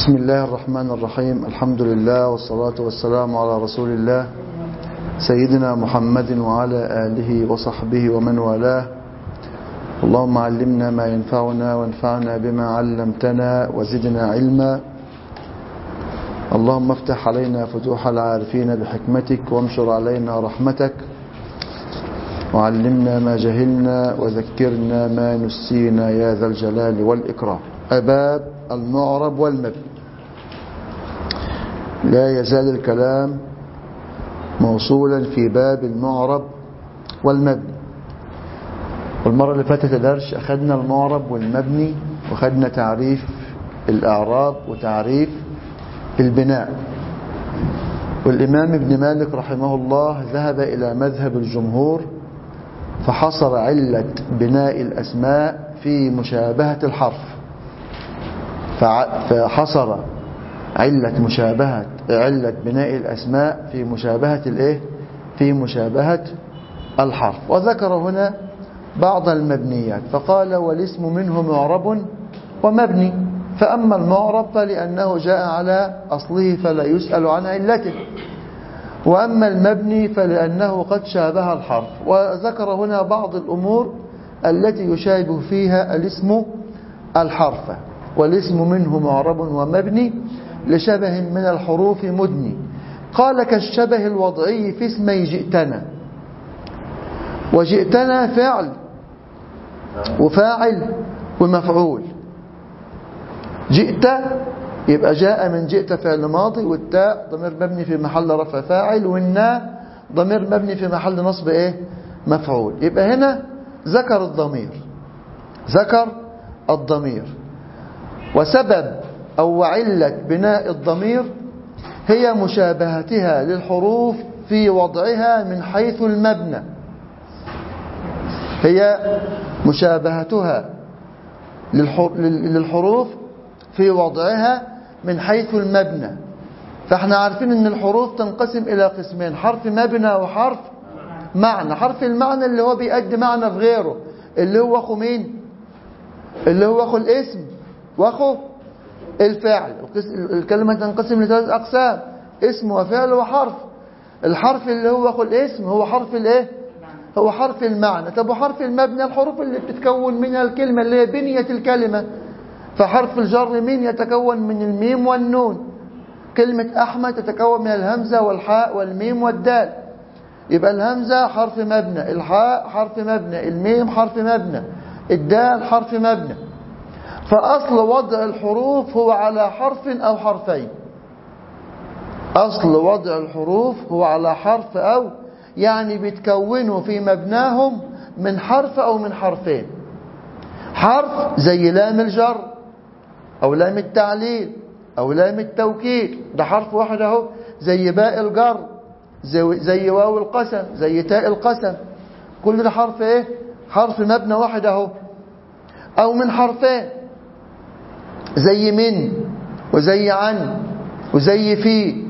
بسم الله الرحمن الرحيم. الحمد لله والصلاة والسلام على رسول الله سيدنا محمد وعلى آله وصحبه ومن والاه. اللهم علمنا ما ينفعنا وانفعنا بما علمتنا وزدنا علما. اللهم افتح علينا فتوح العارفين بحكمتك وانشر علينا رحمتك وعلمنا ما جهلنا وذكرنا ما نسينا يا ذا الجلال والإكرام. باب المعرب والمبني. لا يزال الكلام موصولا في باب المعرب والمبني. والمرة اللي فاتت درس أخذنا المعرب والمبني وأخذنا تعريف الأعراب وتعريف البناء. والإمام ابن مالك رحمه الله ذهب إلى مذهب الجمهور فحصر علة بناء الأسماء في مشابهة الحرف، فحصر علة بناء الأسماء في مشابهة الإيه؟ في مشابهة الحرف. وذكر هنا بعض المبنيات فقال والاسم منه معرب ومبني. فأما المعرب فلأنه جاء على أصله فلا يسأل عن علته، وأما المبني فلأنه قد شابه الحرف. وذكر هنا بعض الأمور التي يشابه فيها الاسم الحرف. والاسم منه معرب ومبني لشبه من الحروف مدني. قال كالشبه الوضعي في اسمي جئتنا. وجئتنا فعل وفاعل ومفعول. جئت يبقى جاء من جئت فعل ماضي، والتاء ضمير مبني في محل رفع فاعل، والناء ضمير مبني في محل نصب مفعول. يبقى هنا ذكر الضمير. وسبب أو علة بناء الضمير هي مشابهتها للحروف في وضعها من حيث المبنى. هي مشابهتها للحروف في وضعها من حيث المبنى. فاحنا عارفين ان الحروف تنقسم الى قسمين: حرف مبنى وحرف معنى. حرف المعنى اللي هو بيؤدي معنى في غيره، اللي هو اخو مين؟ اللي هو اخو الاسم واخو الفعل. الكلمة تنقسم لثلاث أقسام: اسم وفعل وحرف. الحرف اللي هو أخو الاسم هو حرف هو حرف المعنى. طب وحرف المبنى الحروف اللي بتتكون منها الكلمة اللي هي بنية الكلمة. فحرف الجر مين؟ يتكون من الميم والنون. كلمة أحمد تتكون من الهمزة والحاء والميم والدال. يبقى الهمزة حرف مبنى، الحاء حرف مبنى، الميم حرف مبنى، الدال حرف مبنى. فأصل وضع الحروف هو على حرف أو حرفين. أصل وضع الحروف هو على حرف أو، يعني بيتكونوا في مبناهم من حرف أو من حرفين. حرف زي لام الجر أو لام التعليل أو لام التوكيد، ده حرف واحد اهو. زي باء الجر، زي واو القسم، زي تاء القسم، كل ده حرف حرف مبنى واحد اهو. أو من حرفين زي من وزي عن وزي في.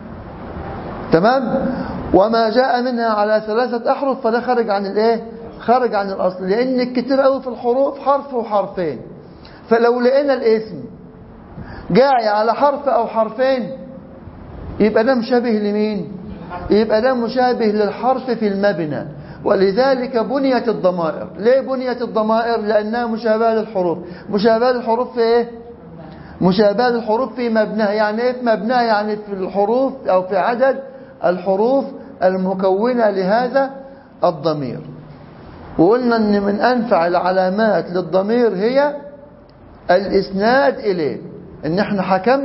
تمام؟ وما جاء منها على ثلاثة أحرف فده خارج عن خارج عن الأصل، لأن كتير قوي في الحروف حرف وحرفين. فلو لقينا الاسم جاي على حرف أو حرفين يبقى ده مشابه لمين؟ يبقى ده مشابه للحرف في المبنى. ولذلك بنيت الضمائر. ليه بنيت الضمائر؟ لأنها مشابهة للحروف. مشابهة للحروف في مشابهة للحروف في مبناها. يعني ايه في مبناها؟ يعني في الحروف أو في عدد الحروف المكونة لهذا الضمير. وقلنا ان من أنفع العلامات للضمير هي الإسناد إليه، ان احنا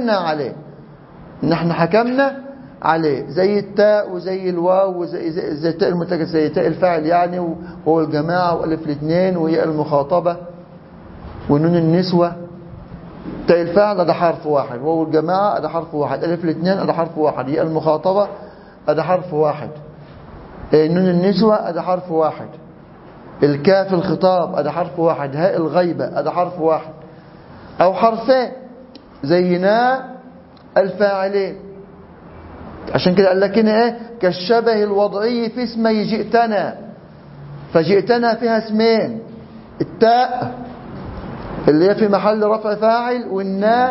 حكمنا عليه. زي التاء وزي الواو وزي تاء المتكلم، زي تاء الفاعل يعني، وهو الجماعة، والف الاثنين، وهي المخاطبة، ونون النسوة. تاء الفاعل ده حرف واحد، وهو الجماعة ده حرف واحد، الف الاثنين ده حرف واحد، هي المخاطبة ده حرف واحد، نون النسوة ده حرف واحد، الكاف الخطاب ده حرف واحد، هاء الغيبة ده حرف واحد. أو حرفين زي نا الفاعلين. عشان كده قال لك هنا كالشبه الوضعي في اسمي جئتنا. فجئتنا فيها اسمين: التاء اللي هي في محل رفع فاعل، والناء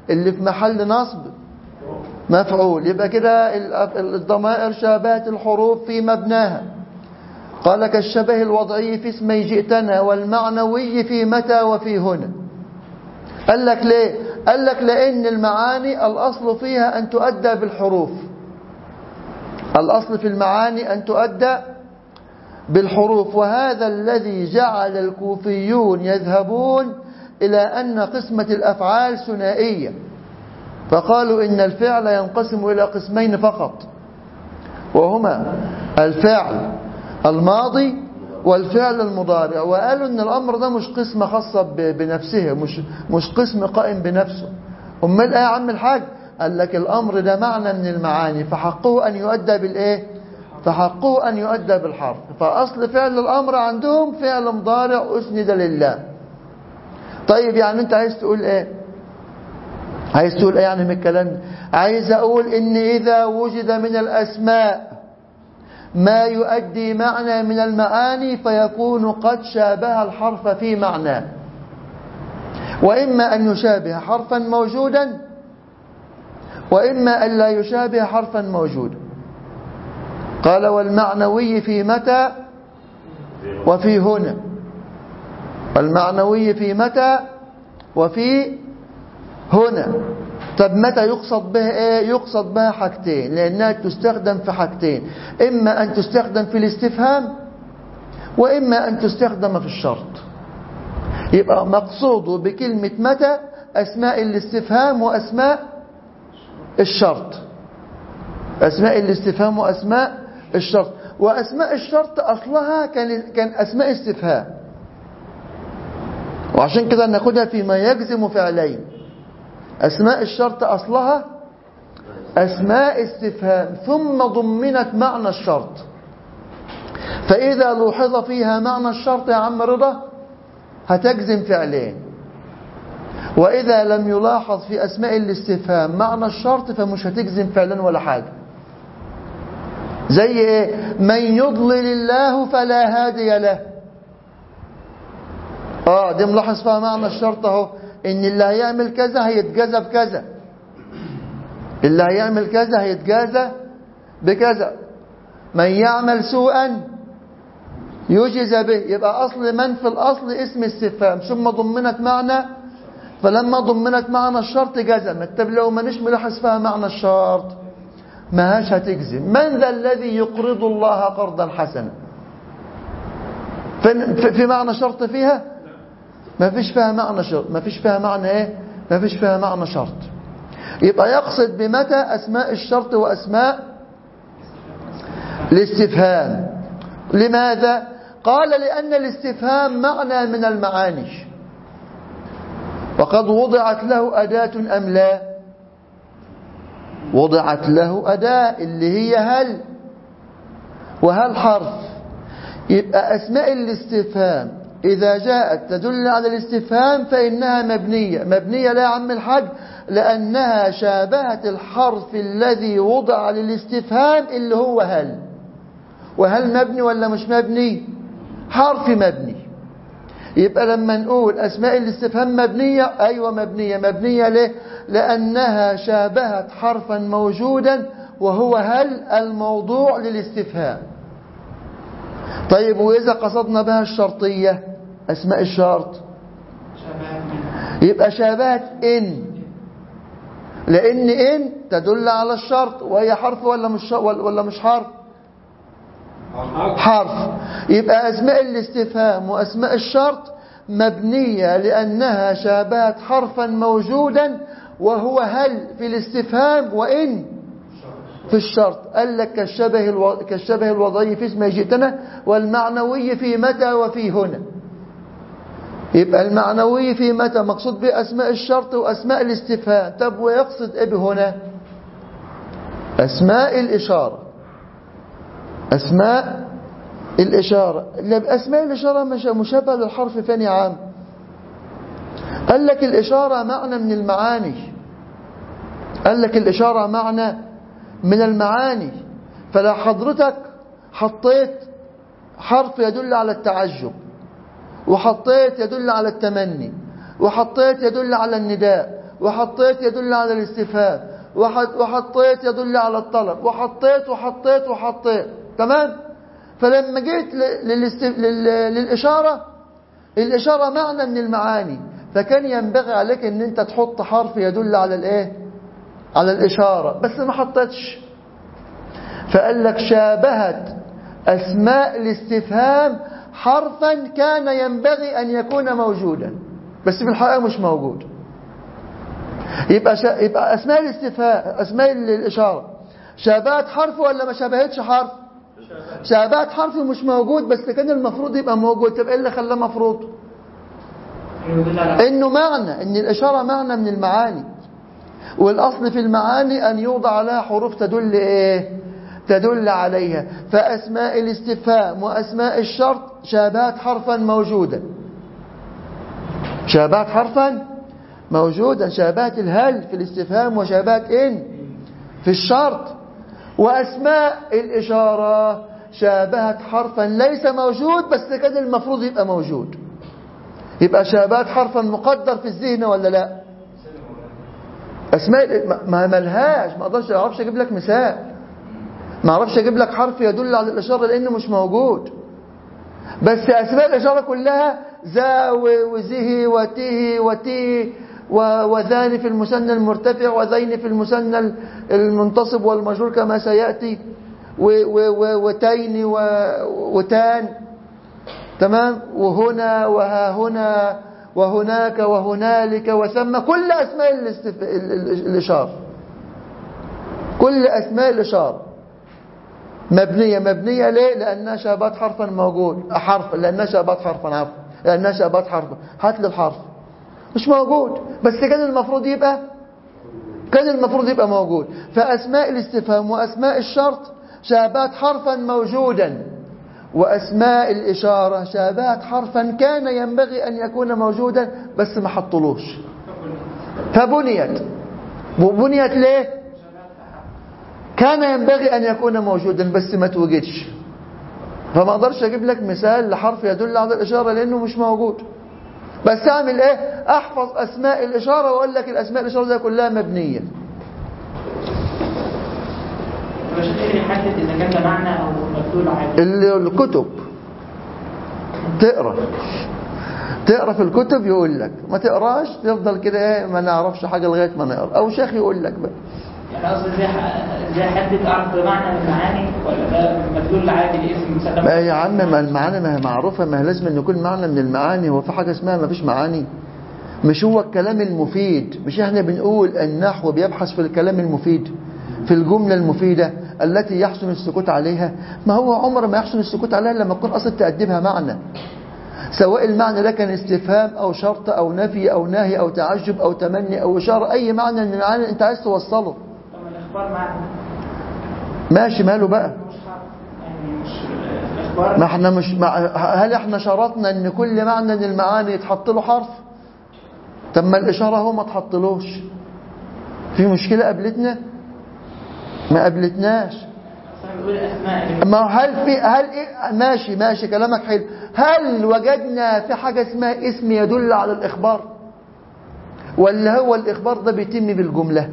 اللي في محل نصب مفعول. يبقى كده الضمائر شابهت الحروف في مبناها. قال كالشبه الوضعي في اسمي جئتنا والمعنوي في متى وفي هنا. قال لك ليه؟ قال لك لأن المعاني الأصل فيها أن تؤدى بالحروف. الأصل في المعاني أن تؤدى بالحروف، وهذا الذي جعل الكوفيون يذهبون إلى أن قسمة الأفعال ثنائية، فقالوا إن الفعل ينقسم إلى قسمين فقط، وهما الفعل الماضي والفعل المضارع. وقالوا إن الأمر ده مش قسمة خاصة بنفسه، مش قسم قائم بنفسه. أمال إيه يا عم الحاج؟ قال لك الأمر ده معنى من المعاني، فحقه أن يؤدى بالإيه؟ فحقه أن يؤدى بالحرف. فأصل فعل الأمر عندهم فعل مضارع أسند لله. طيب يعني أنت عايز تقول إيه؟ عايز تقول إيه يعني من الكلام؟ عايز أقول إن إذا وجد من الأسماء ما يؤدي معنى من المعاني فيكون قد شابه الحرف في معناه، وإما أن يشابه حرفا موجودا وإما أن لا يشابه حرفا موجودا. قال والمعنوي في متى وفي هنا. والمعنوي في متى وفي هنا. طب متى يقصد بها ايه؟ يقصد بها حاجتين، لأنها تستخدم في حاجتين، إما أن تستخدم في الاستفهام وإما أن تستخدم في الشرط. يبقى مقصوده بكلمة متى أسماء الاستفهام وأسماء الشرط. أسماء الاستفهام وأسماء الشرط. وأسماء الشرط أصلها كان أسماء استفهام، وعشان كده ناخدها فيما يجزم فعلين. أسماء الشرط أصلها أسماء استفهام ثم ضمنت معنى الشرط، فإذا لوحظ فيها معنى الشرط يا عم رضا هتجزم فعلين، وإذا لم يلاحظ في أسماء الاستفهام معنى الشرط فمش هتجزم فعلا ولا حاجة. زي إيه؟ من يضلل الله فلا هادي له. دي ملاحظ فيها معنى الشرط اهو، ان اللي هيعمل كذا هيتجازى بكذا، اللي هيعمل كذا هيتجازى بكذا. من يعمل سوءا يجزى به. يبقى أصل من في الأصل اسم استفهام ثم ضمنت معنى، فلما ضمنت معنى الشرط جزمت. طب لو ما نش ملاحظ فيها معنى الشرط ما هاش هتجزم. من ذا الذي يقرض الله قرضا حسنا؟ في معنى شرط فيها؟ ما فيش فيها معنى شرط. ما فيش فيها معنى ايه؟ ما فيش فيها معنى شرط. يبقى يقصد بمتى أسماء الشرط وأسماء الاستفهام. لماذا؟ قال لأن الاستفهام معنى من المعاني، وقد وضعت له أداة أم لا؟ وضعت له أداة اللي هي هل، وهل حرف. يبقى أسماء الاستفهام إذا جاءت تدل على الاستفهام فإنها مبنية. مبنية لا يا عم الحاج، لأنها شابهت الحرف الذي وضع للاستفهام اللي هو هل. وهل مبني ولا مش مبني؟ حرف مبني. يبقى لما نقول أسماء الاستفهام مبنية، أيوة مبنية. مبنية ليه؟ لأنها شابهت حرفا موجودا وهو هل الموضوع للاستفهام. طيب وإذا قصدنا بها الشرطية أسماء الشرط يبقى شابهت إن، لأن إن تدل على الشرط وهي حرف ولا مش حرف؟ حرف. يبقى أسماء الاستفهام وأسماء الشرط مبنية لأنها شابهت حرفا موجودا وهو هل في الاستفهام وإن في الشرط. قال لك كالشبه الوضعي في اسم جئتنا والمعنوي في متى وفي هنا. يبقى المعنوي في متى مقصود به أسماء الشرط وأسماء الاستفهام. طب ويقصد إيه بهنا؟ أسماء الإشارة. أسماء الإشارة. أسماء الإشارة مشابهة للحرف فين يا عام؟ قال لك الإشارة معنى من المعاني. قال لك الإشارة معنى من المعاني. فلو حضرتك حطيت حرف يدل على التعجب، وحطيت يدل على التمني، وحطيت يدل على النداء، وحطيت يدل على الاستفهام، وحطيت يدل على الطلب، وحطيت. تمام. فلما جيت للإشارة، الإشارة معنى من المعاني، فكان ينبغي عليك ان انت تحط حرف يدل على الايه، على الإشارة، بس ما حطيتش. فقال لك شابهت أسماء الاستفهام حرفا كان ينبغي أن يكون موجودا بس في الحقيقة مش موجود. يبقى أسماء الاستفهام، أسماء الإشارة شابهت حرف ولا ما شابهتش حرف؟ شابهت حرف مش موجود بس كان المفروض يبقى موجود. طب ايه اللي خلاه مفروض؟ انه معنى، ان الإشارة معنى من المعاني، والأصل في المعاني أن يوضع لها حروف تدل إيه؟ تدل عليها. فأسماء الاستفهام وأسماء الشرط شابهت حرفا موجودا، شابهت حرفا موجودا، شابهت الهل في الاستفهام وشابهت إن في الشرط. وأسماء الإشارة شابهت حرفا ليس موجود بس كان المفروض يبقى موجود. يبقى شابهت حرفا مقدر في الذهن ولا لا؟ أسماء ما ملهاش، ما أعرفش أجيب لك مثال، ما أعرفش أجيب لك حرف يدل على الإشارة لأنه مش موجود. بس أسماء الإشارة كلها ذا وزه وته وتيه وذان في المثنى المرتفع وذين في المثنى المنتصب والمجرور كما سيأتي، وتين وتان. تمام. وهنا وها هنا وهناك وهنالك وثم، كل أسماء الإشارة، كل أسماء الإشارة مبنية ليه؟ لأنها شابهت حرفا موجود، لأنها شابهت حرفا، لأنها شابهت حرفا. هات لي الحرف مش موجود بس كان المفروض يبقى موجود. فأسماء الاستفهام وأسماء الشرط شابهت حرفا موجودا، وأسماء الإشارة شابهت حرفا كان ينبغي أن يكون موجودا بس ما حطلوش، فبنيت ليه؟ كان ينبغي أن يكون موجودا بس ما توجدش. فما أقدرش أجيب لك مثال لحرف يدل على الإشارة لأنه مش موجود. بس أعمل إيه؟ أحفظ أسماء الإشارة وأقول لك الأسماء الإشارة دي كلها مبنية. مش قادر يحدد إذا كان ده معنى أو مدلول عليه. الكتب تقرأ في الكتب يقول لك، ما تقراش تفضل كده ايه ما نعرفش حاجة لغاية ما نقرأ، أو شيخ يقول لك بقى. يعني قصدي ازاي احدد اعرف ده معنى من المعاني ولا ده مدلول عادي لاسم مسمى؟ يا عم ما المعاني ما هي معروفة، ما هي لازم ان يكون معنى من المعاني. هو في حاجة اسمها ما فيش معاني؟ مش هو الكلام المفيد، مش احنا بنقول النحو بيبحث في الكلام المفيد، في الجملة المفيدة التي يحسن السكوت عليها؟ ما هو عمر ما يحسن السكوت عليها لما تكون أصلا تقدمها معنى، سواء المعنى ده كان استفهام أو شرط أو نفي أو نهي أو تعجب أو تمني أو إشارة، أي معنى من المعاني أنت عايز توصله. طب الإخبار معنى ماشي، ماله بقى؟ مش حرف يعني، مش الإخبار. ما احنا مش هل احنا شرطنا ان كل معنى من المعاني يتحط له حرف؟ طب ما الإشارة هو ما تحطلوش، في مشكلة قابلتنا؟ ما قابلتناش. ما هل ماشي كلامك حلو. هل وجدنا في حاجة اسمها اسم يدل على الإخبار؟ ولا هو الإخبار ده بيتم بالجملة؟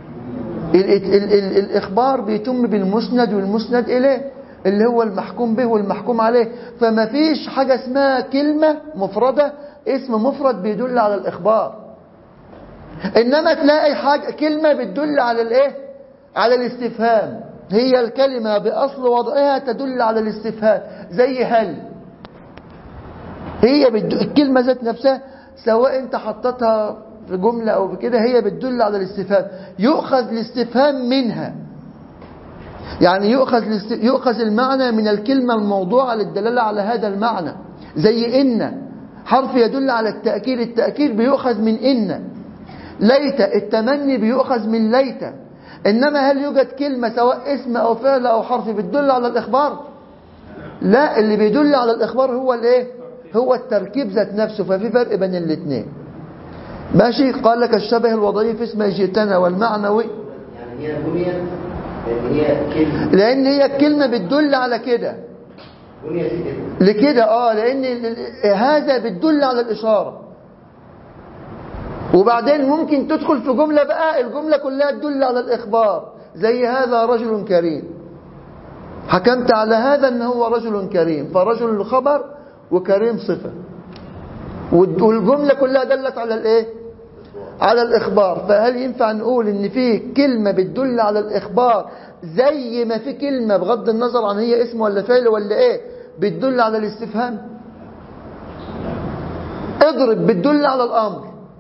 الإخبار بيتم بالمسند والمسند إليه اللي هو المحكوم به والمحكوم عليه. فما فيش حاجة اسمها كلمة مفردة اسم مفرد بيدل على الإخبار، إنما تلاقي حاجة كلمة بتدل على الإيه؟ على الاستفهام. هي الكلمة بأصل وضعها تدل على الاستفهام، زي هل. هي الكلمة ذات نفسها سواء انت حطتها في جملة أو بكده هي بتدل على الاستفهام، يؤخذ الاستفهام منها، يعني يؤخذ المعنى من الكلمة الموضوعة للدلالة على هذا المعنى. زي إن حرف يدل على التأكيد، التأكيد بيؤخذ من إن. ليت التمني بيؤخذ من ليت. إنما هل يوجد كلمة سواء اسم أو فعل أو حرف بتدل على الإخبار؟ لا، اللي بيدل على الإخبار هو الإيه؟ هو التركيب ذات نفسه. ففي فرق بين الاثنين. ماشي. قال لك الشبه الوضعي في اسم جئتنا والمعنوي، يعني هي بنيت لأن هي الكلمة بتدل على كده لكده لأن هذا بتدل على الإشارة، وبعدين ممكن تدخل في جملة بقى الجملة كلها تدل على الإخبار، زي هذا رجل كريم، حكمت على هذا أنه هو رجل كريم، فرجل خبر وكريم صفة، والجملة كلها دلت على الإيه؟ على الإخبار. فهل ينفع نقول إن في كلمة بتدل على الإخبار زي ما في كلمة بغض النظر عن هي اسم ولا فعل ولا إيه بتدل على الاستفهام؟ اضرب بتدل على الأمر،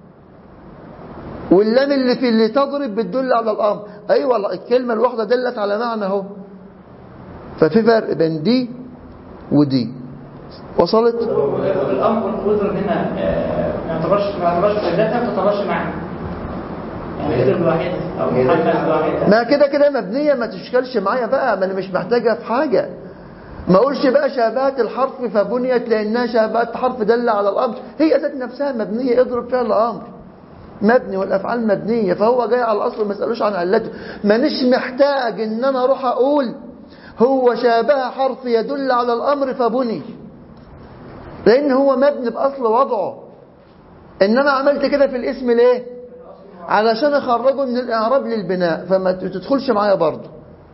واللام اللي في اللي تضرب بتدل على الأمر. أيوة الكلمة الواحدة دلت على معنى اهو. ففي فرق بين دي ودي. وصلت؟ الأمر والقدر هنا ما يعتبرش فائدتها، ما تعتبرش معنى، يعني اضرب لوحدها أو محمد لوحدها. ما كده مبنية، ما تشكلش معايا بقى، ما أنا مش محتاجها في حاجة. ما أقولش بقى شابهات الحرف فبنيت لأنها شابهات حرف دل على الأمر، هي ذات نفسها مبنية. اضرب فعل أمر مبني والأفعال مبنية، فهو جاي على الأصل ما يسألوش عن علته. مانيش محتاج إن أنا أروح أقول هو شابه حرف يدل على الأمر فبني، لأن هو مبني بأصل وضعه. إنما عملت كده في الاسم ليه؟ علشان أخرجه من الإعراب للبناء، فما تدخلش معايا برضه.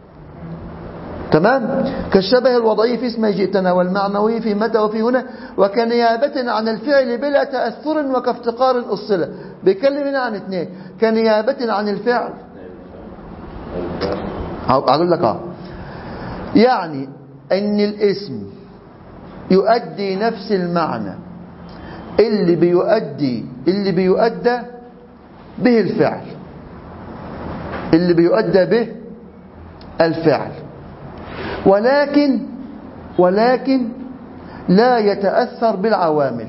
تمام؟ كالشبه الوضعي في اسم جئتنا، والمعنوي في متى وفي هنا، وكنيابة عن الفعل بلا تأثر وكافتقار أصلة. بيتكلم هنا عن اثنين، كنيابة عن الفعل. أقول لك يعني أن الاسم يؤدي نفس المعنى اللي بيؤدى به الفعل، اللي بيؤدى به الفعل، ولكن لا يتأثر بالعوامل.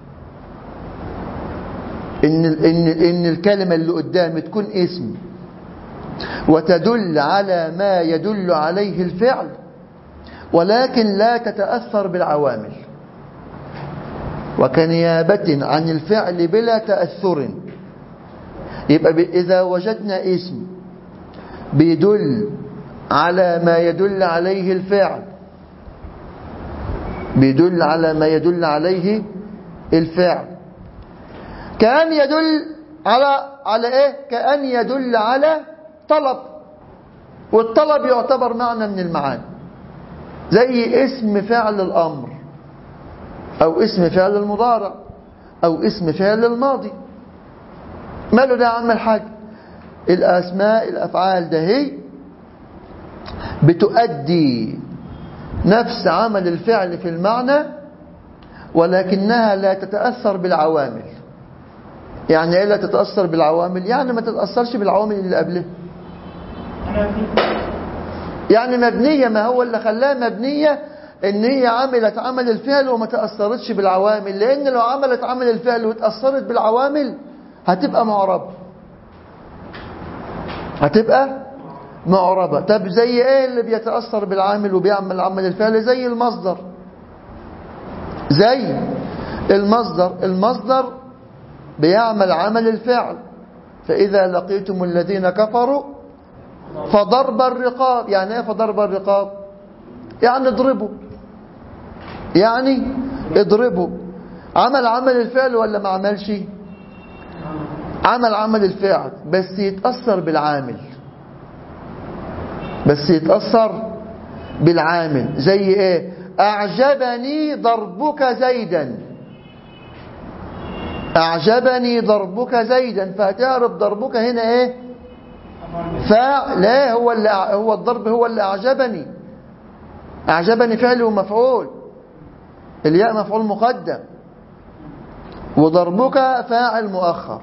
إن الكلمة اللي قدامي تكون اسم وتدل على ما يدل عليه الفعل، ولكن لا تتأثر بالعوامل. وكنيابة عن الفعل بلا تأثر. يبقى إذا وجدنا اسم بيدل على ما يدل عليه الفعل، بيدل على ما يدل عليه الفعل، كأن يدل على ايه؟ كأن يدل على طلب، والطلب يعتبر معنى من المعاني، زي اسم فعل الأمر أو اسم فعل المضارع أو اسم فعل الماضي. ماله ده عمل حاجة؟ الأسماء الأفعال ده هي بتؤدي نفس عمل الفعل في المعنى، ولكنها لا تتأثر بالعوامل. يعني ايه لا تتأثر بالعوامل؟ يعني ما تتأثرش بالعوامل اللي قبلها، يعني مبنية. ما هو اللي خلاها مبنية ان هي عملت عمل الفعل وما تأثرتش بالعوامل، لان لو عملت عمل الفعل وتأثرت بالعوامل هتبقى معربة، هتبقى معربة. طب زي ايه اللي بيتأثر بالعامل وبيعمل عمل الفعل؟ زي المصدر، زي المصدر بيعمل عمل الفعل. فإذا لقيتم الذين كفروا فضرب الرقاب. يعني ايه فضرب الرقاب؟ يعني اضربوا، يعني اضربوا. عمل الفعل ولا ما عملش؟ عمل الفعل، بس يتأثر بالعامل، بس يتأثر بالعامل. زي ايه؟ أعجبني ضربك زيدا، أعجبني ضربك زيدا. فهتعرف ضربك هنا ايه؟ فاعل. لا، هو الضرب هو اللي أعجبني. أعجبني فعل ومفعول، الياء مفعول مقدم، وضربك فاعل مؤخر.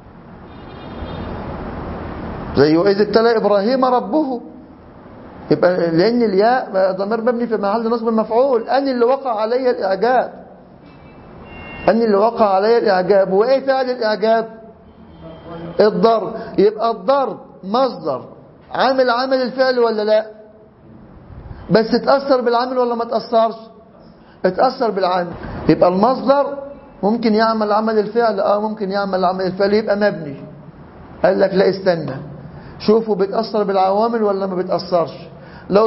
زي وإذ ابتلى إبراهيم ربه، يبقى لأن الياء ضمير مبني في محل نصب مفعول. أن اللي وقع علي الإعجاب، أن اللي وقع علي الإعجاب. وإيه فعل الإعجاب؟ الضرب. يبقى الضرب مصدر عامل الفعل ولا لا؟ بس تأثر بالعامل ولا ما تأثرش؟ اتأثر بالعامل. يبقى المصدر ممكن يعمل عمل الفعل، ممكن يعمل عمل الفعل يبقى مبني. قال لك لا استنى، شوفوا بيتأثر بالعوامل ولا ما بيتأثرش. لو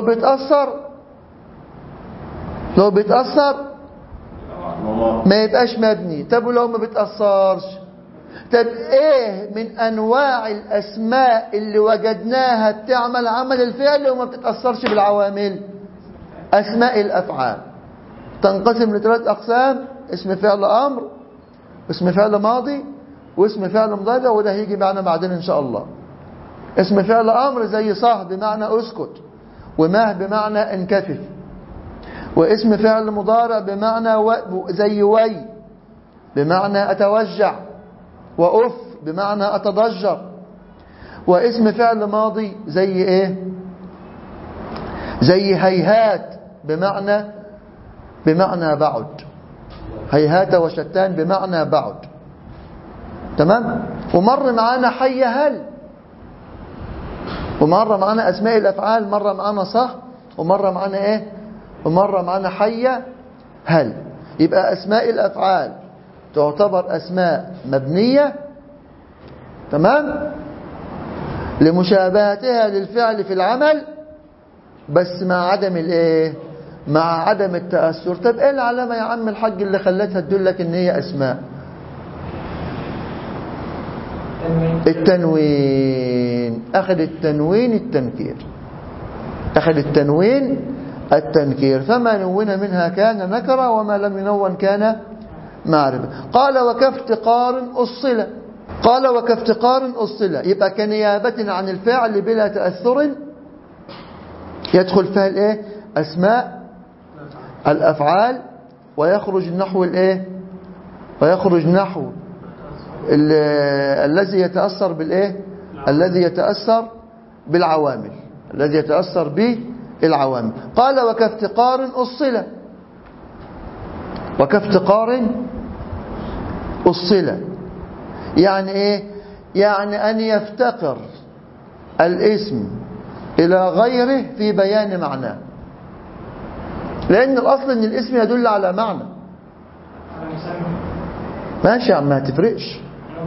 بيتأثر ما يبقاش مبني. طب ولو ما بيتأثرش؟ طب ايه من انواع الاسماء اللي وجدناها بتعمل عمل الفعل وما بتتأثرش بالعوامل؟ اسماء الافعال تنقسم لثلاث اقسام: اسم فعل امر، اسم فعل ماضي، واسم فعل مضارع، وده هيجي معنا بعدين ان شاء الله. اسم فعل امر زي صح بمعنى اسكت، ومه بمعنى انكفف. واسم فعل مضارع بمعنى زي وي بمعنى اتوجع، وأف بمعنى أتضجر. واسم فعل ماضي زي إيه؟ زي هيهات بمعنى بعد. هيهات وشتان بمعنى بعد. تمام؟ ومر معانا حي هل، ومر معانا أسماء الأفعال، مرة معانا صح، ومرة معانا إيه؟ ومرة معانا حي هل. يبقى أسماء الأفعال تعتبر أسماء مبنية، تمام، لمشابهتها للفعل في العمل، بس مع عدم الايه؟ مع عدم التأثر. طب ايه العلامة يا عم الحاج اللي خلتها تدلك ان هي اسماء؟ التنوين. اخذ التنوين التنكير، اخذ التنوين التنكير. فما نون منها كان نكرة، وما لم ينون كان معرفة. قال وكافتقار أصلة. قال وكافتقار أصلة، يبقى كنيابة عن الفعل بلا تأثر يدخل فيها الايه؟ أسماء الأفعال، ويخرج نحو الايه؟ ويخرج نحو الذي يتأثر بالايه؟ الذي يتأثر بالعوامل، الذي يتأثر بالعوامل. قال وكافتقار أصلة. وكافتقار أصلة يعني ايه؟ يعني أن يفتقر الاسم إلى غيره في بيان معناه، لأن الأصل أن الاسم يدل على معنى. ماشي يا عم، ما تفرقش.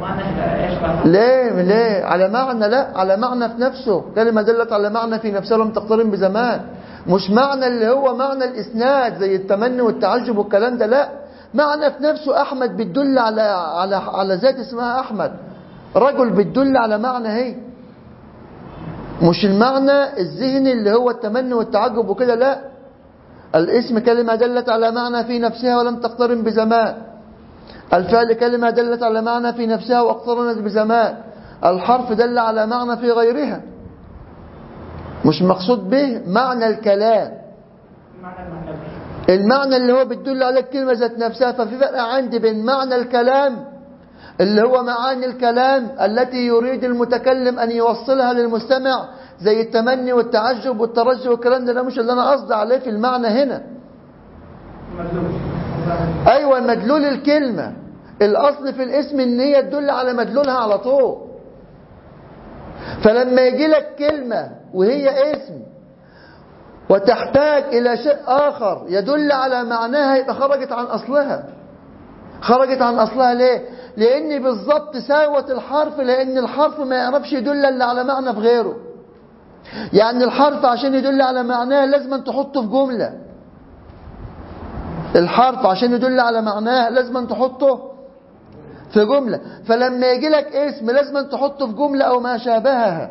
ليه على معنى؟ لا، على معنى في نفسه. كلمة دلت على معنى في نفسها لم تقترن بزمان. مش معنى اللي هو معنى الإسناد زي التمني والتعجب والكلام ده، لا، معنى في نفسه. أحمد بتدل على ذات اسمها أحمد. رجل بتدل على معنى هي، مش المعنى الذهني اللي هو التمني والتعجب وكده، لا. الاسم كلمة دلت على معنى في نفسها ولم تقترن بزمان. الفعل كلمة دلت على معنى في نفسها واقترنت بزمان. الحرف دل على معنى في غيرها، مش مقصود به معنى الكلام، المعنى اللي هو بتدل على الكلمة ذات نفسها. ففي فرق عندي بين معنى الكلام اللي هو معاني الكلام التي يريد المتكلم أن يوصلها للمستمع زي التمني والتعجب والترجي والكلام ده مش اللي أنا قصدي عليه في المعنى هنا. أيوة، مدلول الكلمة. الأصل في الاسم إن هي تدل على مدلولها على طول. فلما يجي لك كلمة وهي اسم وتحتاج إلى شيء آخر يدل على معناها، يبقى خرجت عن أصلها. خرجت عن أصلها ليه؟ لأن بالضبط ساوت الحرف، لأن الحرف ما يعرفش يدل إلا على معنى في غيره. يعني الحرف عشان يدل على معناه لازم تحطه في جملة. الحرف عشان يدل على معناه لازم تحطه في جملة. فلما يجي لك اسم لازم تحطه في جملة أو ما شابهها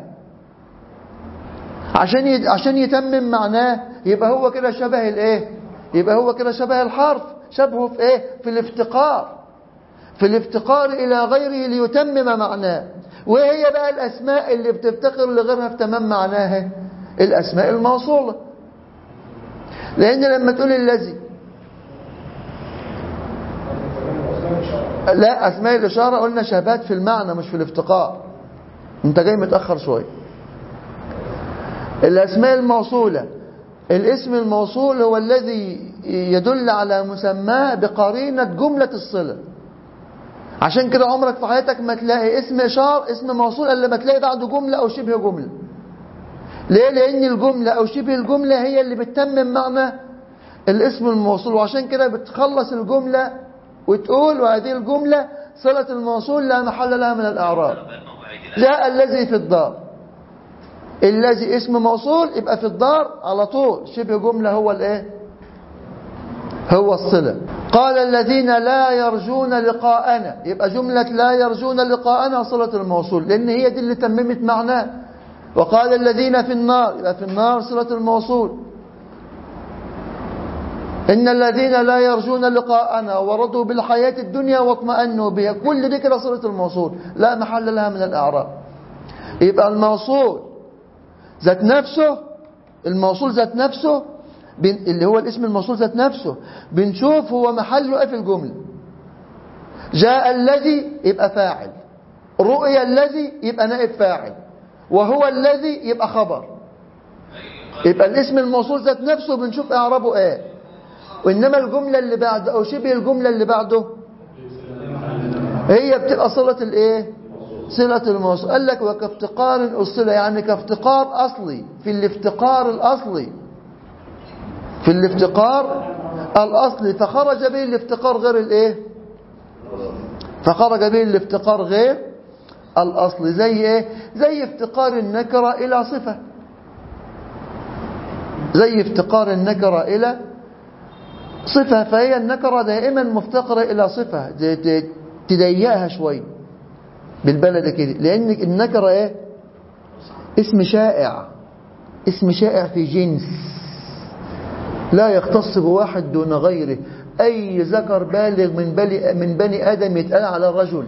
عشان يتمم معناه. يبقى هو كده شبه الايه؟ يبقى هو كده شبه الحرف. شبهه في ايه؟ في الافتقار، في الافتقار إلى غيره ليتمم معناه. وهي بقى الأسماء اللي بتفتقر لغيرها في تمام معناها؟ الأسماء الموصولة. لأن لما تقول الذي، لا، أسماء الإشارة قلنا شابهات في المعنى مش في الافتقار. انت جاي متأخر شوية. الأسماء الموصولة، الاسم الموصول هو الذي يدل على مسماه بقرينة جملة الصلة. عشان كده عمرك في حياتك ما تلاقي اسم إشارة اسم موصول إلا ما تلاقي بعده جملة أو شبه جملة. ليه؟ لأن الجملة أو شبه الجملة هي اللي بتتمم معنى الاسم الموصول. وعشان كده بتخلص الجملة وتقول وهذه الجملة صلة الموصول لا محل لها من الأعراب. جاء الذي في الدار، الذي اسم موصول يبقى في الدار على طول شبه جملة هو الايه؟ هو الصلة. قال الذين لا يرجون لقاءنا، يبقى جملة لا يرجون لقاءنا صلة الموصول، لأن هي دي اللي تممت معناه. وقال الذين في النار، يبقى في النار صلة الموصول. إن الذين لا يرجون لقاءنا ورضوا بالحياة الدنيا واطمأنوا بها، كل دي كده صلة الموصول لا محل لها من الإعراب. يبقى الموصول ذات نفسه، الموصول ذات نفسه اللي هو الاسم الموصول ذات نفسه بنشوف هو محله ايه في الجملة. جاء الذي يبقى فاعل، رؤيا الذي يبقى نائب فاعل، وهو الذي يبقى خبر. يبقى الاسم الموصول ذات نفسه بنشوف اعرابه ايه. وانما الجملة اللي بعده او شبه الجملة اللي بعده هي بتبقى صلة الايه؟ صلة الموصول. قال لك وكافتقار أصلة، يعني كافتقار أصلي، في الافتقار الأصلي، في الافتقار الأصلي، فخرج به الافتقار غير الايه؟ فخرج به الافتقار غير الأصلي. زي ايه؟ زي افتقار النكرة إلى صفة، زي افتقار النكرة إلى صفة. فهي النكرة دائما مفتقرة إلى صفة، تضيقها شوي بالبلد كده، لأن النكرة ايه؟ اسم شائع، اسم شائع في جنس لا يختص بواحد دون غيره. أي ذكر بالغ من بني آدم يتقال على الرجل.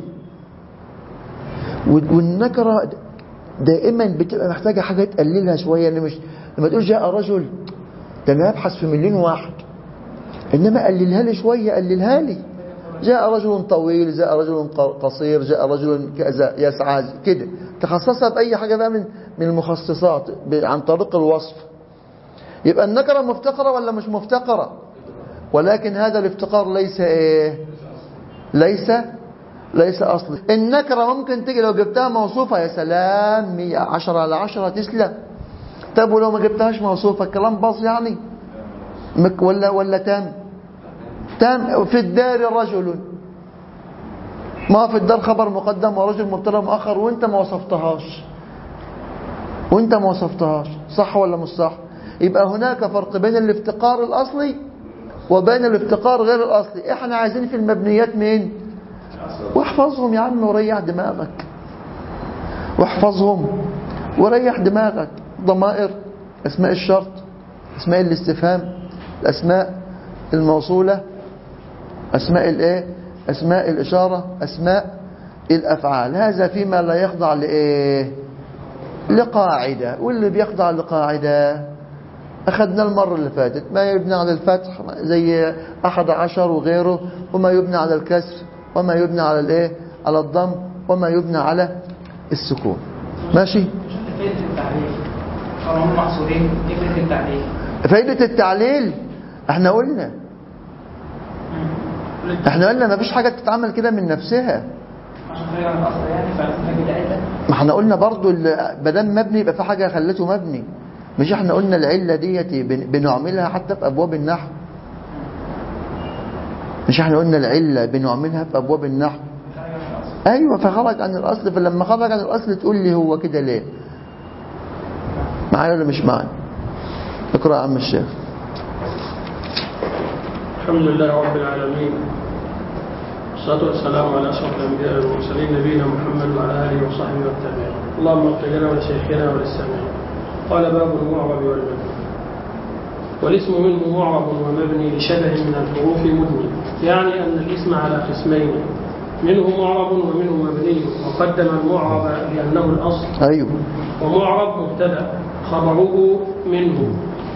والنكرة دائما بتبقى محتاجة حاجة تقللها شوية، يعني مش لما تقول جاء رجل ده أنا هبحث في مليون واحد، إنما قللها لي شوية، قللها لي. جاء رجل طويل، جاء رجل قصير، جاء رجل كذا يسعى كده، تخصصها بأي حاجة بقى من المخصصات عن طريق الوصف. يبقى النكرة مفتقرة ولا مش مفتقرة؟ ولكن هذا الافتقار ليس ايه؟ ليس أصلي. النكرة ممكن تيجي لو جبتها موصوفة يا سلام 110/10 تسلم. طب ولو ما جبتهاش موصوفة الكلام باظ يعني؟ ولا تام في الدار رجل، ما في الدار خبر مقدم ورجل مبتدا مؤخر وانت ما وصفتهاش، صح ولا مش صح؟ يبقى هناك فرق بين الافتقار الأصلي وبين الافتقار غير الأصلي. احنا عايزين في المبنيات مين؟ واحفظهم يا عم وريح دماغك، واحفظهم وريح دماغك. ضمائر، اسماء الشرط، اسماء الاستفهام، الاسماء الموصولة، اسماء الايه؟ اسماء الاشارة، اسماء الافعال. هذا فيما لا يخضع لايه؟ لقاعدة. واللي بيخضع لقاعدة أخذنا المرة اللي فاتت، ما يبنى على الفتح زي 11 وغيره، وما يبنى على الكسر، وما يبنى على الايه؟ على الضم، وما يبنى على السكون. ماشي؟ فائدة التعليل هم محصورين. فائدة التعليل، فائدة التعليل احنا قلنا ما فيش حاجة تتعمل كده من نفسها، عشان غير الأصل يعني، فنجد العلة. ما احنا قلنا برضو بدل مبني يبقى في حاجة خلته مبني. مش احنا قلنا العلة ديتي بنعملها حتى في أبواب النحو؟ مش احنا قلنا العلة بنعملها في أبواب النحو؟ ايوه، فخرج عن الأصل. فلما خرج عن الأصل تقول لي هو كده ليه؟ معايا ولا مش معايا؟ اقرأ يا عم الشيخ. الحمد لله رب العالمين، والصلاة والسلام على أشرف الأنبياء والمرسلين نبينا محمد وعلى آله وصحبه والتابعين. اللهم اغفر لنا ولشيخنا وللسامعين. قال باب المعرب والمبني. والاسم منه معرب ومبني لشبه من الحروف مدني، يعني أن الاسم على قسمين، منه معرب ومنه مبني، وقدم المعرب لأنه الأصل. أيوه. ومعرب مبتدأ خبره منه،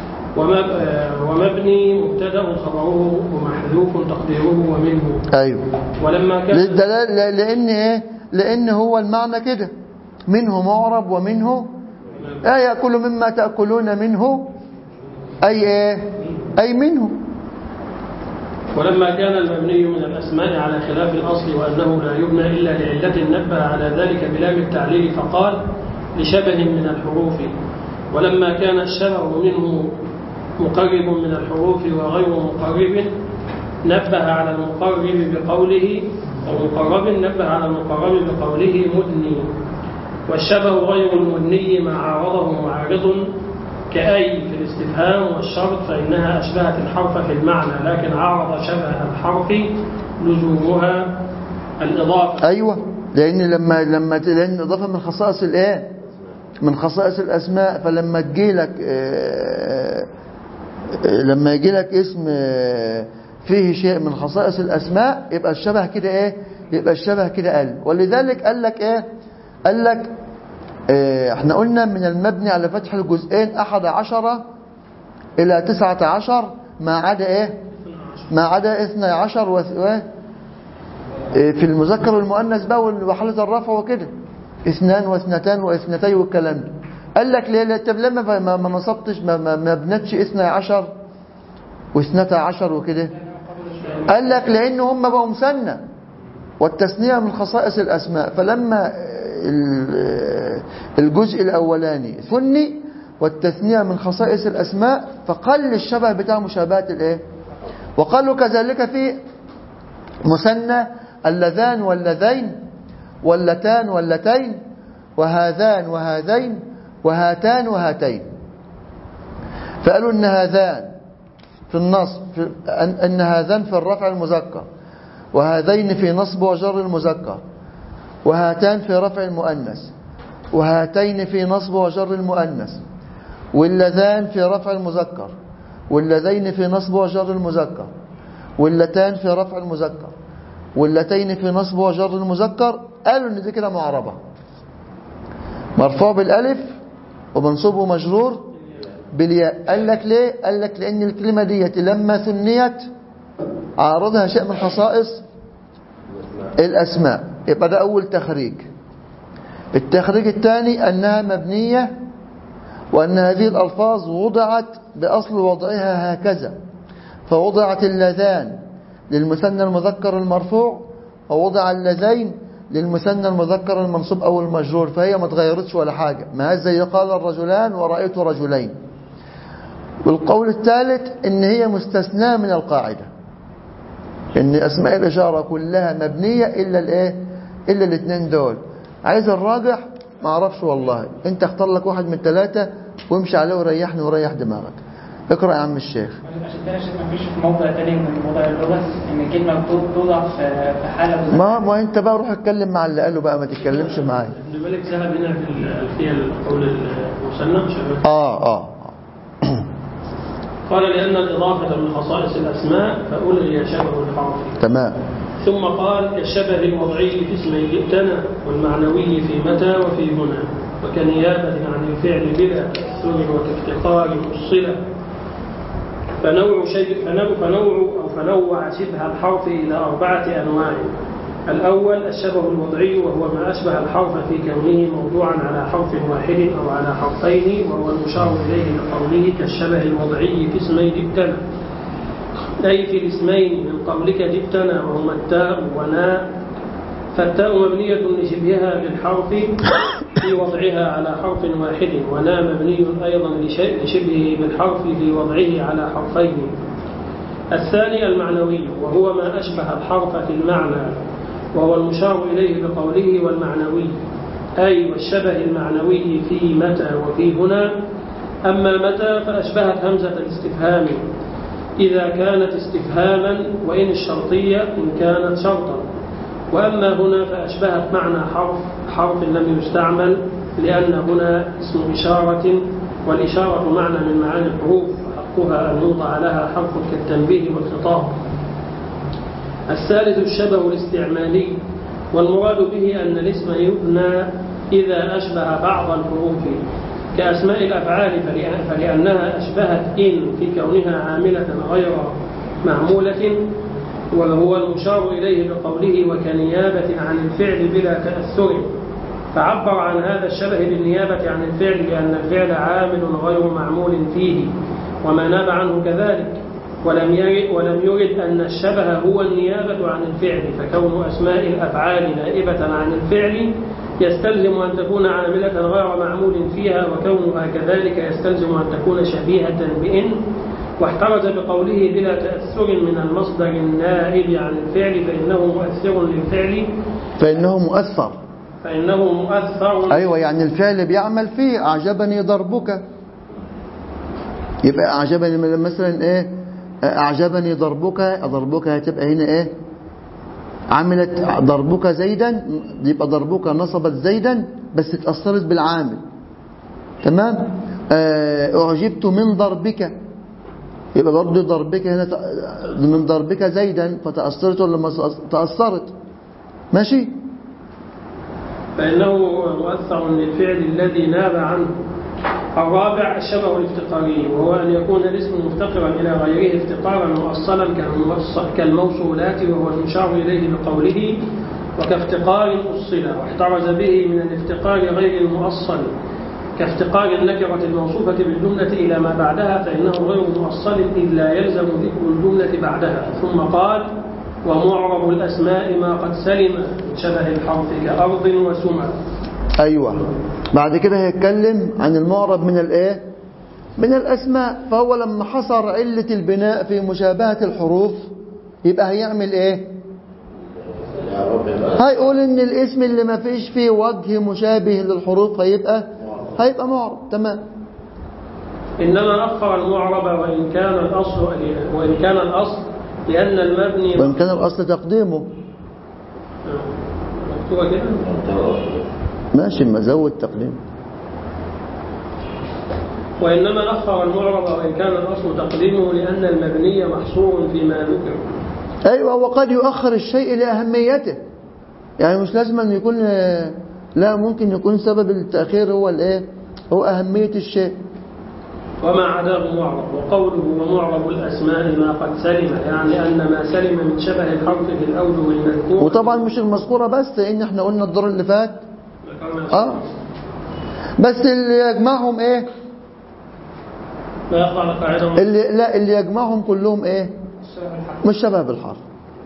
ومبني مبتدأ خبره ومحذوف تقديره ومنه. أيوه. ولما كان لأن إيه؟ لأن هو المعنى كده، منه معرب ومنه يأكل مما تأكلون منه، أي إيه؟ أي منه. ولما كان المبني من الأسماء على خلاف الأصل وأنه لا يبنى إلا لعلة نبه على ذلك بلام التعليل فقال لشبه من الحروف. ولما كان الشبه منه مقرب من الحروف وغير مقرب نبه على المقرب بقوله، ومقرب نبه على المقرب بقوله مدني. والشبه غير المدني ما عارضه معارض كأي في الاستفهام والشرط فإنها أشبهت الحرف في المعنى، لكن عارض شبه الحرف لزومها الإضافة. أيوة، لأن لأن الإضافة من خصائص الإيه؟ من خصائص الأسماء. فلما تجيلك لما يجيلك اسم فيه شيء من خصائص الأسماء يبقى الشبه كده إيه؟ يبقى الشبه كده قل. ولذلك قال لك إيه؟ قال لك احنا قلنا من المبني على فتح الجزئين 11 إلى 19 ما عدا إيه؟ ما عدا 12 في المذكر والمؤنث بقى وحالة الرفع وكده 2 واثنتان واثنتين والكلام ده. قال لك ليه؟ طب لما ما نصبتش ما بنتش 12 و12 وكده؟ قال لك لأن هم بقوا مثنى والتثنية من خصائص الأسماء. فلما الجزء الأولاني ثني والتثنية من خصائص الأسماء فقل الشبه بتاع مشابهة الإيه؟ وقالوا كذلك في مثنى اللذان واللذين واللتان واللتين وهذان وهذين وهاتان وهاتين. فقالوا إن هذان في النصب أن هذان في الرفع المذكر، وهذين في نصب وجر المذكر، وهاتان في رفع المؤنث، وهاتين في نصب وجر المؤنث، واللذان في رفع المذكر، واللذين في نصب وجر المذكر، واللتان في رفع المذكر، واللتين في نصب وجر المذكر. قالوا ان دي كده معربة مرفوع بالالف ومنصوب ومجرور بالياء. قال لك ليه؟ قال لك لان الكلمة ديت لما ثنيت عارضها شيء من خصائص الاسماء. يبقى ده اول تخريج. التخريج الثاني انها مبنية وان هذه الالفاظ وضعت باصل وضعها هكذا، فوضعت اللذان للمثنى المذكر المرفوع ووضع اللذين للمثنى المذكر المنصوب أو المجرور، فهي ما تغيرتش ولا حاجة. ما هذا يقال الرجلان ورأيت رجلين. والقول الثالث إن هي مستثناة من القاعدة، إن أسماء الإشارة كلها مبنية إلا الإيه؟ إلا الاثنين دول. عايز الراجح ما أعرفش والله. أنت اختار لك واحد من ثلاثة وامشي عليه وريحني وريح دماغك. اقرأ يا عم الشيخ. عشان كده شايف مفيش في موضع تاني من موضع اللغة ان كلمة توضع في حالة ما انت بقى روح اتكلم مع اللي قاله بقى، ما تتكلمش معايا. ابن مالك ذهب هنا في القول المثنى قال لأن الإضافة من خصائص الأسماء فألغي شبه الحرف. تمام. ثم قال كالشبه الوضعي في اسمي جئتنا والمعنوي في متى وفي هنا، وكنيابة عن الفعل بلا تأثر وكافتقار الصلة. فنوع شبه الحرف إلى 4 أنواع. الأول الشبه الوضعي، وهو ما أشبه الحرف في كونه موضوعا على حرف واحد أو على حرفين، وهو المشار إليه بقوله كالشبه الوضعي في اسمي جئتنا، أي في الاسمين من قولك جئتنا وهما التاء وناء. فالتاء مبنية لشبهها بالحرف في وضعها على حرف واحد، وناء مبني أيضا لشبهه بالحرف في وضعه على حرفين. الثاني المعنوي، وهو ما أشبه الحرف في المعنى، وهو المشار إليه بقوله والمعنوي، أي والشبه المعنوي في متى وفي هنا. أما متى فأشبهت همزة الاستفهام إذا كانت استفهاما، وإن الشرطية إن كانت شرطا. وأما هنا فأشبهت معنى حرف لم يستعمل، لأن هنا اسم إشارة، والإشارة معنى من معاني الحروف، وحقها أن يوضع لها حرف كالتنبيه والخطاب. الثالث الشبه الاستعمالي، والمراد به أن الاسم يبنى إذا أشبه بعض الحروف كأسماء الأفعال، فلأنها أشبهت إن في كونها عاملة غير معمولة، وهو المشار إليه بقوله وكنيابة عن الفعل بلا تأثر. فعبر عن هذا الشبه بالنيابة عن الفعل، لأن الفعل عامل غير معمول فيه، وما ناب عنه كذلك. ولم يرد أن الشبه هو النيابة عن الفعل، فكون أسماء الأفعال نائبة عن الفعل يستلزم أن تكون عاملة غير معمول فيها، وكونها كذلك يستلزم أن تكون شبيهة بإن. واحترز بقوله بلا تأثر من المصدر النائب عن الفعل، فإنه مؤثر للفعل، فإنه مؤثر. أيوة، يعني الفعل بيعمل فيه. أعجبني ضربك، يبقى أعجبني مثلا إيه، أعجبني ضربك هتبقى هنا إيه، عملت ضربك زيدا، يبقى ضربك نصبت زيدا بس اتأثرت بالعامل. تمام. أعجبت من ضربك، يبقى برضه ضربك هنا من ضربك زيدا، فتأثرت ولا ما تأثرت؟ ماشي. فإنه مؤثر للفعل الذي ناب عنه. الرابع الشبه الافتقاري، وهو أن يكون الاسم مفتقرا إلى غيره افتقارا مؤصلا كالموصولات، وهو المشار إليه بقوله وكافتقار أصل، واحترز به من الافتقار غير المؤصل كافتقار النكرة الموصوفة بالجملة إلى ما بعدها، فإنه غير مؤصل إذ لا يلزم ذكر الجملة بعدها. ثم قال ومعرب الأسماء ما قد سلم من شبه الحرف كأرض وسمى. أيوة. بعد كده هيتكلم عن المعرب من الإيه؟ من الأسماء. فهو لما حصر علة البناء في مشابهة الحروف يبقى هيعمل إيه؟ هيقول إن الاسم اللي ما فيش فيه وجه مشابه للحروف هيبقى معرب. تمام. إنما أخر المعرب وإن كان الأصل لأن المبني، وإن كان الأصل تقديمه مكتوبة كده ماشي، ما زود تقديم. وإنما أخر المعرب وإن كان الأصل تقديمه لأن المبني محصور فيما ذكر. أيوة. وقد يؤخر الشيء لأهميته، يعني مش لازم أن يكون، لا، ممكن يكون سبب التأخير هو الإيه؟ هو أهمية الشيء. وما عداه معرب. وقوله ومعرب الأسماء ما قد سلم، يعني أن ما سلم من شبه الحرف في الأوجه المذكورة. وطبعا مش المذكورة بس، لأن احنا قلنا الدور اللي فات بس اللي يجمعهم ايه؟ لا يخضع لقاعدة. اللي يجمعهم كلهم ايه؟ مش شبه بالحرف.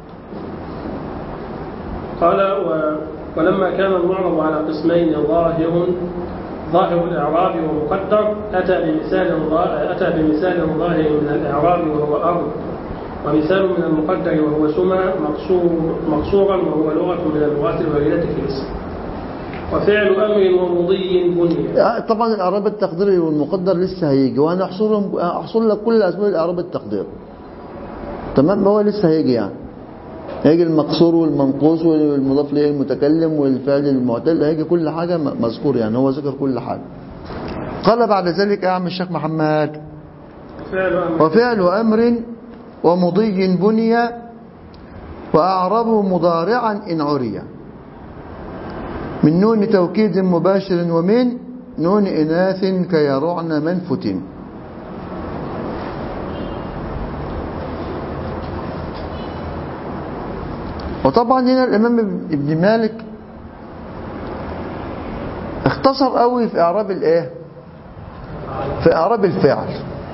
قال ولما كان المعرب على قسمين ظاهر الإعراب ومقدر، أتى بمثال ظاهر من الإعراب وهو أرض، ومثال من المقدر وهو سمى مقصورا وهو لغة من اللغات الواردة في الاسم. وفعل أمر ومضي بني. طبعا الإعراب التقديري والمقدر لسه هيجي، وأنا أحصل لك كل أسباب الإعراب التقديري. تمام. هو لسه هيجي، يعني هيجي المقصور والمنقوص والمضاف إليه المتكلم والفعل المعتل، هيجي كل حاجة مذكور، يعني هو ذكر كل حاجة. قال بعد ذلك يا عم الشيخ محمد وفعل أمر ومضي بني وأعربه مضارعا إن عري من نون توكيد مباشر ومن نون إناث كيرعن منفت. وطبعا هنا الإمام ابن مالك اختصر قوي في إعراب الإيه؟ في إعراب الفعل.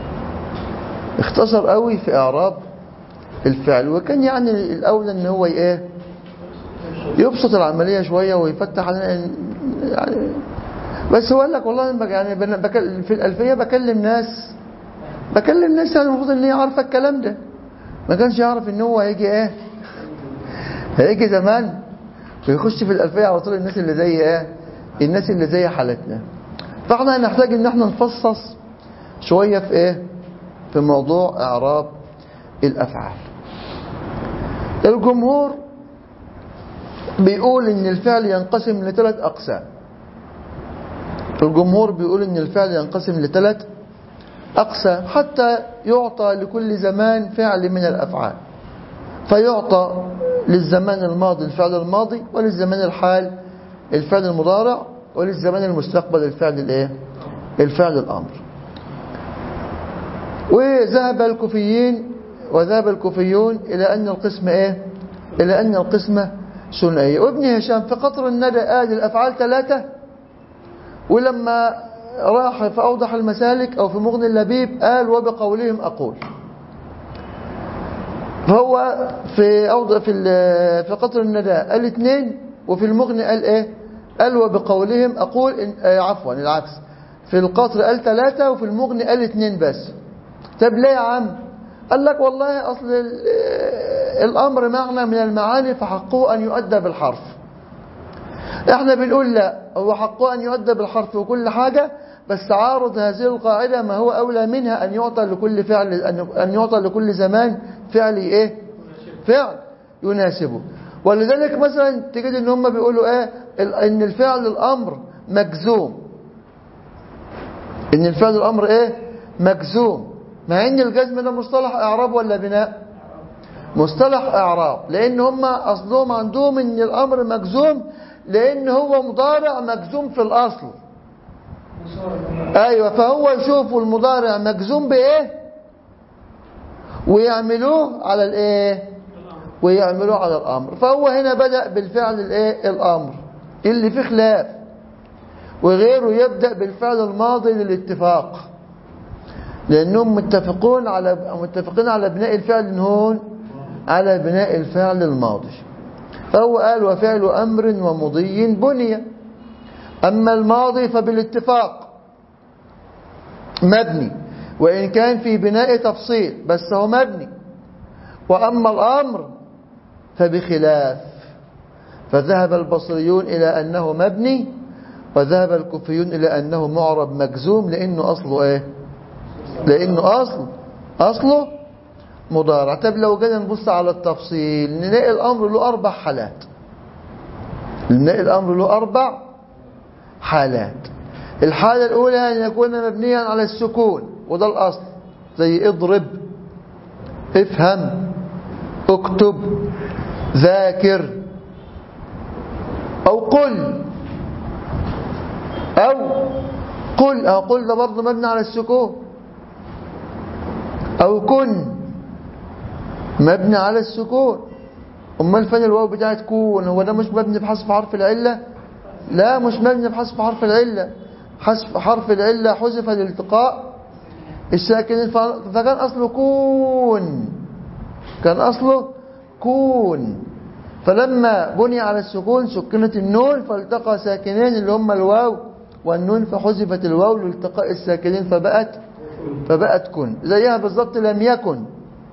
اختصر قوي في إعراب الفعل، وكان يعني الأولى إن هو إيه؟ يبسط العملية شوية ويفتح علينا يعني. بس هو قال لك والله يعني في الألفية بكلم ناس يعني المفروض إن هي عارفة الكلام ده، ما كانش يعرف إن هو هيجي إيه؟ هيجي زمان ويخش في الألفية على طول الناس اللي زي إيه؟ الناس اللي زي حالتنا. فاحنا هنحتاج إن احنا نفصص شوية في إيه؟ في موضوع إعراب الأفعال. الجمهور بيقول إن الفعل ينقسم لثلاث أقسام. الجمهور بيقول إن الفعل ينقسم لثلاث أقسام حتى يعطى لكل زمان فعل من الأفعال، فيعطى للزمان الماضي الفعل الماضي، وللزمان الحال الفعل المضارع، وللزمان المستقبل الفعل الايه؟ الفعل الامر. وذهب الكوفيون الى ان القسم ايه؟ الى ان القسمه ثنائيه. وابن هشام في قطر الندى قال الافعال ثلاثه، ولما راح في اوضح المسالك او في مغني اللبيب قال وبقولهم اقول. فهو في قطر الندى قال اثنين، وفي المغني قال ايه؟ قال وبقولهم اقول. عفوا العكس، في القطر قال ثلاثة وفي المغني قال اثنين بس. طب ليه يا عم؟ قال لك والله اصل الامر معنى من المعاني فحقه ان يؤدى بالحرف. احنا بنقول لا، هو حقه ان يؤدى بالحرف وكل حاجة، بس عارض هذه القاعدة ما هو أولى منها أن يعطى لكل فعل، أن يعطى لكل زمان فعل إيه؟ فعل يناسبه. ولذلك مثلا تجد ان هم بيقولوا ايه؟ ان الفعل الامر مجزوم، ان الفعل الامر ايه؟ مجزوم، مع ان الجزم ده مصطلح اعراب ولا بناء؟ مصطلح اعراب، لان هم اصلهم عندهم ان الامر مجزوم لان هو مضارع مجزوم في الاصل. ايوه، فهو يشوفوا المضارع مجزوم بايه ويعملوه على الايه؟ ويعملوه على الامر. فهو هنا بدأ بالفعل الايه؟ الامر اللي فيه خلاف، وغيره يبدأ بالفعل الماضي للاتفاق، لانهم متفقين على بناء الفعل هون على بناء الفعل الماضي. فهو قال وفعل امر ومضي بني. اما الماضي فبالاتفاق مبني، وان كان في بناء تفصيل بس هو مبني. واما الامر فبخلاف، فذهب البصريون إلى أنه مبني، وذهب الكوفيون إلى أنه معرب مجزوم، لأنه أصله إيه؟ لأنه أصله مضارع. طب لو جينا نبص على التفصيل نلاقي الأمر له 4 حالات. نلاقي الأمر له 4 حالات. الحالة الأولى أن يكون مبنيا على السكون، وده الأصل، زي اضرب، افهم، اكتب، ذاكر، أو قل. قل ده برضه مبني على السكون. أو كن مبني على السكون. أمال فين الواو بتاعت كون؟ هو ده مش مبني بحذف حرف العلة؟ لا، مش مبني بحذف حرف العلة. حذف حرف العلة حذف لالتقاء الساكنين، فكان أصله كون، كان أصله كون. فلما بني على السكون سكنت النون فالتقى ساكنين اللي هم الواو والنون، فحذفت الواو لالتقاء الساكنين فبقت كن. زيها بالضبط لم يكن،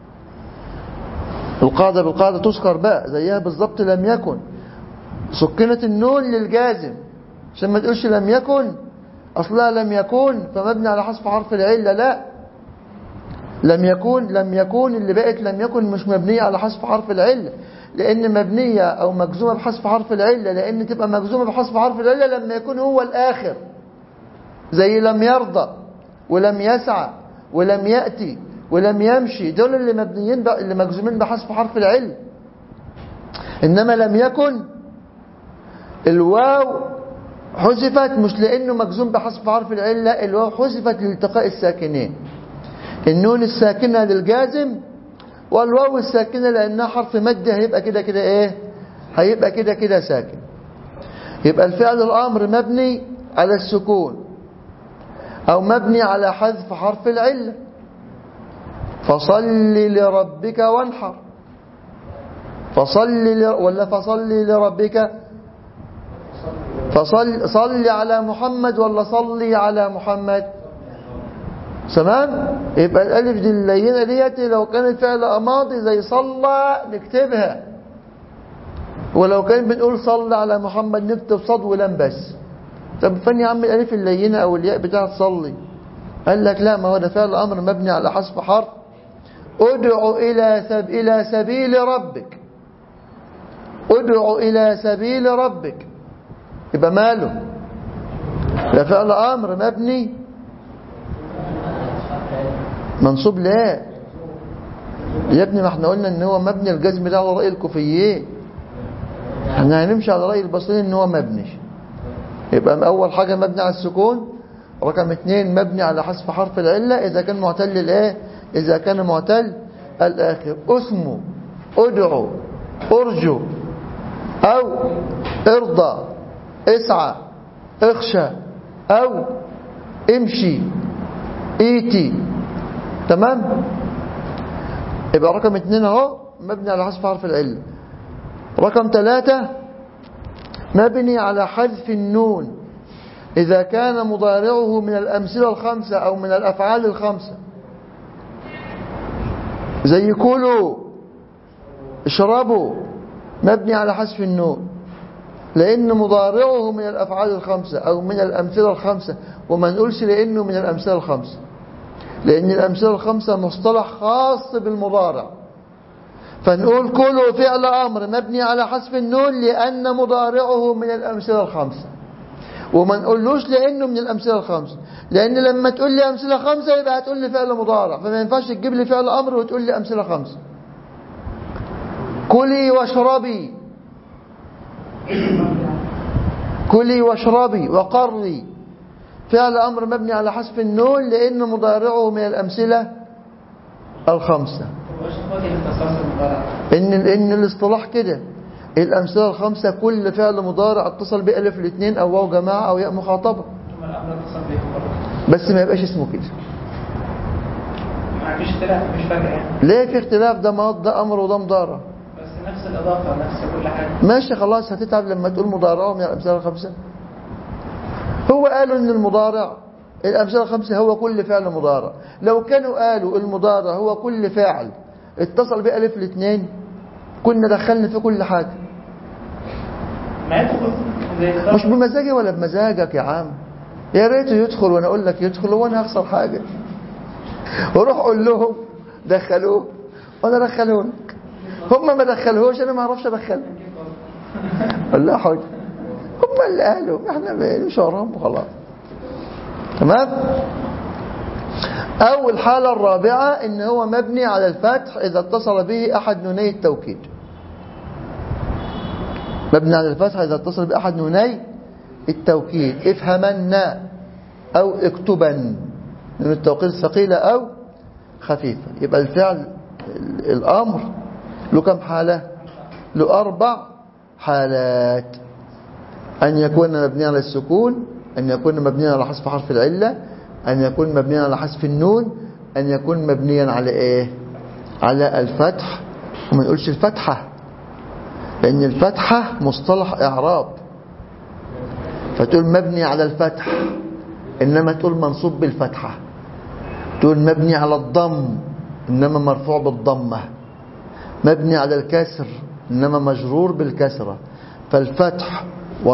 القاعدة بالقاعدة تذكر بقى، زيها بالضبط لم يكن، سكنت النون للجازم عشان ما تقولش لم يكن أصلها لم يكن فمبني على حذف حرف العلة. لا، لم يكن اللي بقت لم يكن مش مبنية على حذف حرف العلة، لأن مبنية أو مجزومة بحذف حرف العلة، لأن تبقى مجزومة بحذف حرف العلة لما يكون هو الآخر، زي لم يرضى ولم يسعى ولم يأتي ولم يمشي، دول اللي مبنيين اللي مجزومين بحذف حرف العلة. إنما لم يكن الواو حذفت مش لأنه مجزوم بحذف حرف العلة، الواو حذفت لالتقاء الساكنين، النون الساكنة للجازم والواو الساكنة لأنها حرف مد، هيبقى كده كده إيه؟ هيبقى كده كده ساكن. يبقى الفعل الأمر مبني على السكون أو مبني على حذف حرف العلة. فصل لربك وانحر، ولا فصل لربك، صل على محمد ولا صلي على محمد؟ تمام. يبقى الالف دي اللينه ديت لو كانت فعل ماضي زي صلى نكتبها، ولو كان بنقول صلى على محمد نكتب صاد ولام بس. طب فين يا عم الالف اللينه او الياء بتاعت صلي؟ قال لك لا، ما هو ده فعل امر مبني على حذف حرف. ادعو الى سبيل ربك، ادعو الى سبيل ربك، يبقى ماله؟ ده فعل امر مبني منصوب. لا يا ابني، ما احنا قلنا ان هو مبني، الجزم ده على رأي الكوفيين، احنا هنمشي على رأي البصريين ان هو مبني. يبقى اول حاجة مبني على السكون، رقم 2 مبني على حذف حرف العلة اذا كان معتل الايه؟ اذا كان معتل الاخر. اسمه ادعو، ارجو، او ارضى، اسعى، اخشى، او امشي، ايتي. تمام. يبقى رقم 2 اهو مبني على حذف حرف العلة. رقم 3 مبني على حذف النون إذا كان مضارعه من الأمثلة ال5 أو من الأفعال ال5، زي كلوا، اشربوا، مبني على حذف النون. لأن مضارعه من الأفعال الخمسة أو من الأمثلة الخمسة، وما نقولش لأنه من الأمثلة الخمسة، لأن الأمثلة الخمسة مصطلح خاص بالمضارع. فنقول كله فعل أمر مبني على حذف النون لأن مضارعه من الأمثلة الخمسة، وما نقولوش لأنه من الأمثلة الخمسة، لأن لما تقول لي أمثلة خمسة يبقى هتقول لي فعل مضارع، فما ينفعش تجيب لي فعل أمر وتقول لي أمثلة خمسة. كلي واشربي، كلي واشربي وقري فعل أمر مبني على حذف النون لأن مضارعه من الأمثلة الخمسة. إن الاصطلاح كده، الأمثلة الخمسة كل فعل مضارع اتصل بألف الاثنين أو واو جماعة أو ياء مخاطبة، بس ما يبقاش اسمه كده. ما فيش اختلاف، مش فاكر يعني. ليه في اختلاف؟ ده ماض، ده أمر وده مضارع، بس نفس الإضافة نفس كل حاجة. ماشي خلاص، هتتعب لما تقول مضارعه من الأمثلة الخمسة. هو قالوا إن المضارع الأمثلة الخمسة هو كل فعل مضارع. لو كانوا قالوا المضارع هو كل فاعل اتصل بألف الاثنين كنا دخلنا في كل حاجة. ما يدخل مش بمزاجي ولا بمزاجك يا عم، يا ريته يدخل وانا اقول لك يدخل، وانا هخسر حاجة؟ وروح قول لهم دخلوه وانا ادخله لك، هم ما دخلوش انا ما اعرفش ادخله. لا حاجة، هم اللي قالوا، احنا مش وراهم وخلاص. تمام. أو الحالة الرابعة إن هو مبني على الفتح إذا اتصل به أحد نوني التوكيد. مبني على الفتح إذا اتصل بأحد نوني التوكيد، افهمن أو اكتبن، من التوكيد ثقيلة أو خفيفة. يبقى الفعل الأمر له كم حالة؟ له 4 حالات: أن يكون مبني على السكون، أن يكون مبنيا على حذف حرف العلة، أن يكون مبنيا على حذف النون، أن يكون مبنيا على إيه؟ على الفتح. وما نقولش الفتحة، لأن الفتحة مصطلح إعراب، فتقول مبني على الفتح، إنما تقول منصوب بالفتحة. تقول مبني على الضم، إنما مرفوع بالضمة. مبني على الكسر، إنما مجرور بالكسرة. فالفتح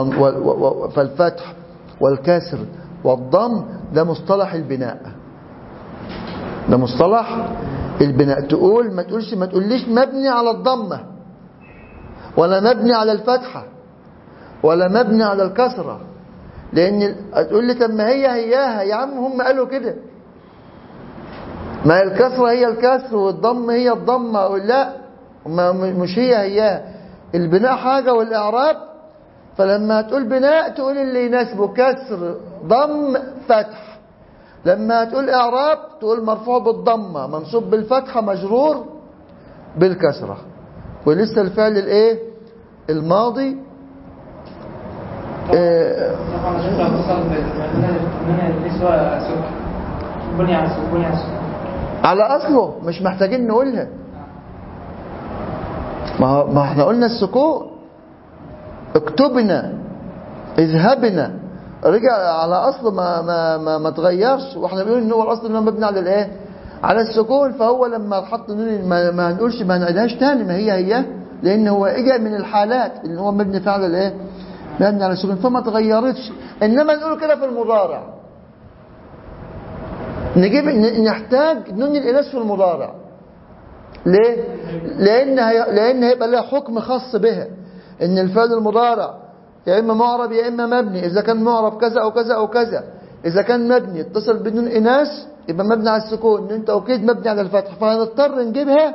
والكسر والضم ده مصطلح البناء، ده مصطلح البناء. تقول ما تقوليش مبني على الضمة ولا مبني على الفتحة ولا مبني على الكسرة، لأن تقول لي طب ما هياها يا عم، هم قالوا كده، ما الكسرة هي الكسر والضم هي الضمة. أقول لا، مش هياها. البناء حاجة والإعراب، فلما تقول بناء تقول اللي يناسبه كسر ضم فتح، لما تقول إعراب تقول مرفوع بالضمة منصوب بالفتحة مجرور بالكسرة. ولسه الفعل الايه الماضي على أصله، مش محتاجين نقولها. ما احنا قلنا السكون، اكتبنا، اذهبنا، رجع على اصله ما تغيرش. واحنا بنقول ان هو الاصل انه مبني على الايه؟ على السكون. فهو لما حط نون ما نقولش، ما نعيدهاش تاني، ما هي لان هو اجى من الحالات ان هو مبني فعل الايه؟ مبني على السكون، فما تغيرتش. انما نقول كده في المضارع، نحتاج نون الاناث في المضارع. ليه؟ لان هيبقى لها حكم خاص بها، ان الفعل المضارع يا اما معرب يا اما مبني. اذا كان معرب كذا او كذا او كذا، اذا كان مبني اتصل بنون اناث يبقى مبني على السكون، نون توكيد مبني على الفتح، فهنضطر نجيبها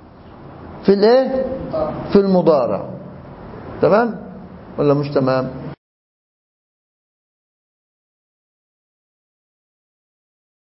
في الايه؟ في المضارع. تمام ولا مش تمام؟